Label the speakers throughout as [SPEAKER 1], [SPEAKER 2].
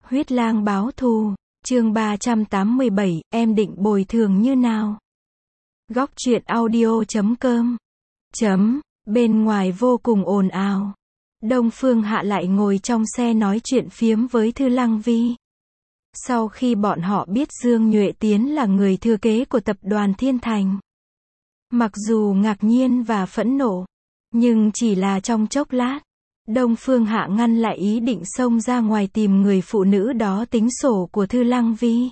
[SPEAKER 1] Huyết lang báo thù, chương 387, em định bồi thường như nào? Góc truyện audio.com. Bên ngoài vô cùng ồn ào. Đông Phương Hạ lại ngồi trong xe nói chuyện phiếm với Thư Lăng Vi. Sau khi bọn họ biết Dương Nhuệ Tiến là người thừa kế của tập đoàn Thiên Thành, mặc dù ngạc nhiên và phẫn nộ, nhưng chỉ là trong chốc lát, Đông Phương Hạ ngăn lại ý định xông ra ngoài tìm người phụ nữ đó tính sổ của Thư Lăng Vi.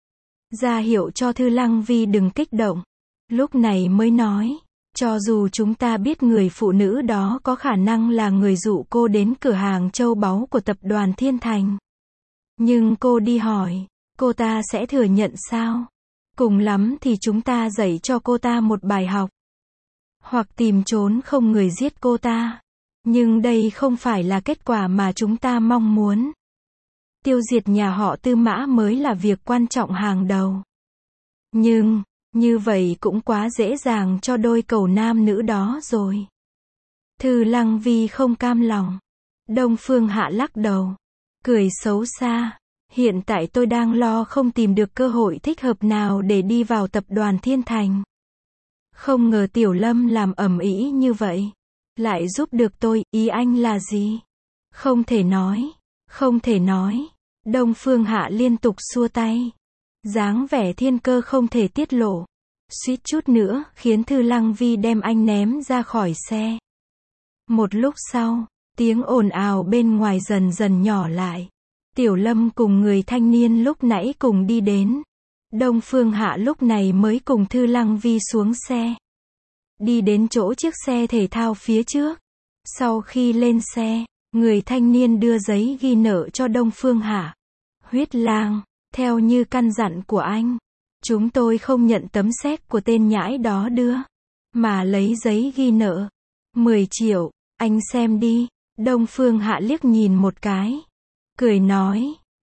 [SPEAKER 1] Ra hiệu cho Thư Lăng Vi đừng kích động. Lúc này mới nói, cho dù chúng ta biết người phụ nữ đó có khả năng là người dụ cô đến cửa hàng châu báu của tập đoàn Thiên Thành, nhưng cô đi hỏi, cô ta sẽ thừa nhận sao? Cùng lắm thì chúng ta dạy cho cô ta một bài học, hoặc tìm trốn không người giết cô ta. Nhưng đây không phải là kết quả mà chúng ta mong muốn. Tiêu diệt nhà họ Tư Mã mới là việc quan trọng hàng đầu. Nhưng, như vậy cũng quá dễ dàng cho đôi cầu nam nữ đó rồi. Thư Lăng Vi không cam lòng. Đông Phương Hạ lắc đầu, cười xấu xa. Hiện tại tôi đang lo không tìm được cơ hội thích hợp nào để đi vào tập đoàn Thiên Thành. Không ngờ Tiểu Lâm làm ầm ĩ như vậy, lại giúp được tôi, ý anh là gì? Không thể nói, không thể nói. Đông Phương Hạ liên tục xua tay. Dáng vẻ thiên cơ không thể tiết lộ. Suýt chút nữa, khiến Thư Lăng Vi đem anh ném ra khỏi xe. Một lúc sau, tiếng ồn ào bên ngoài dần dần nhỏ lại. Tiểu Lâm cùng người thanh niên lúc nãy cùng đi đến. Đông Phương Hạ lúc này mới cùng Thư Lăng Vi xuống xe. Đi đến chỗ chiếc xe thể thao phía trước. Sau khi lên xe, người thanh niên đưa giấy ghi nợ cho Đông Phương Hạ. Huyết lang, theo như căn dặn của anh, chúng tôi không nhận tấm séc của tên nhãi đó đưa, mà lấy giấy ghi nợ. 10 triệu, anh xem đi. Đông Phương Hạ liếc nhìn một cái, cười nói,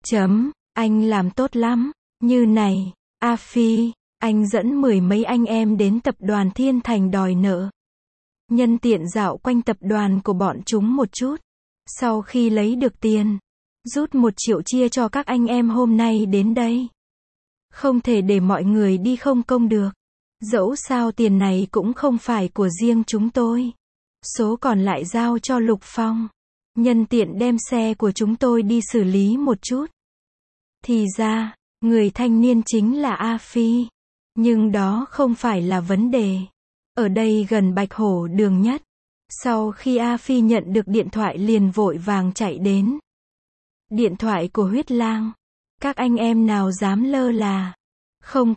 [SPEAKER 1] anh làm tốt lắm. Như này, A Phi, anh dẫn 10 mấy anh em đến tập đoàn Thiên Thành đòi nợ. Nhân tiện dạo quanh tập đoàn của bọn chúng một chút. Sau khi lấy được tiền, rút 1 triệu chia cho các anh em hôm nay đến đây. Không thể để mọi người đi không công được. Dẫu sao tiền này cũng không phải của riêng chúng tôi. Số còn lại giao cho Lục Phong. Nhân tiện đem xe của chúng tôi đi xử lý một chút. Thì ra, người thanh niên chính là A Phi. Nhưng đó không phải là vấn đề. Ở đây gần Bạch Hổ Đường nhất. Sau khi A Phi nhận được điện thoại liền vội vàng chạy đến. Điện thoại của Huyết lang. Các anh em nào dám lơ là. Không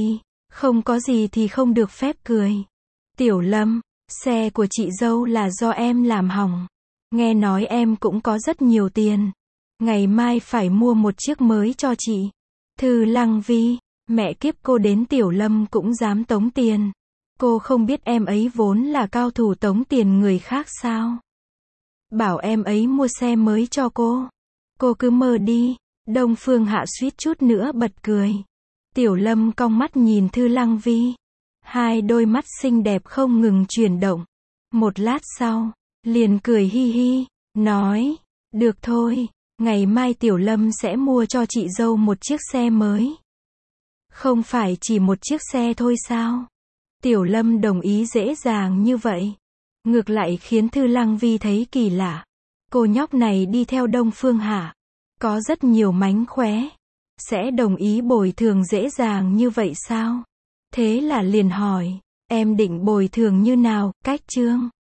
[SPEAKER 1] có gì thì không được phép cười. Tiểu Lâm, xe của chị dâu là do em làm hỏng. Nghe nói em cũng có rất nhiều tiền. Ngày mai phải mua một chiếc mới cho chị. Thư Lăng Vi, mẹ kiếp, cô đến Tiểu Lâm cũng dám tống tiền. Cô không biết em ấy vốn là cao thủ tống tiền người khác sao? Bảo em ấy mua xe mới cho cô. Cô cứ mơ đi. Đông Phương Hạ suýt chút nữa bật cười. Tiểu Lâm cong mắt nhìn Thư Lăng Vi. Hai đôi mắt xinh đẹp không ngừng chuyển động. Một lát sau, liền cười hi hi, nói, được thôi, ngày mai Tiểu Lâm sẽ mua cho chị dâu một chiếc xe mới. Không phải chỉ một chiếc xe thôi sao? Tiểu Lâm đồng ý dễ dàng như vậy. Ngược lại khiến Thư Lăng Vi thấy kỳ lạ. Cô nhóc này đi theo Đông Phương Hạ, có rất nhiều mánh khóe. Sẽ đồng ý bồi thường dễ dàng như vậy sao? Thế là liền hỏi, em định bồi thường như nào? Cách chương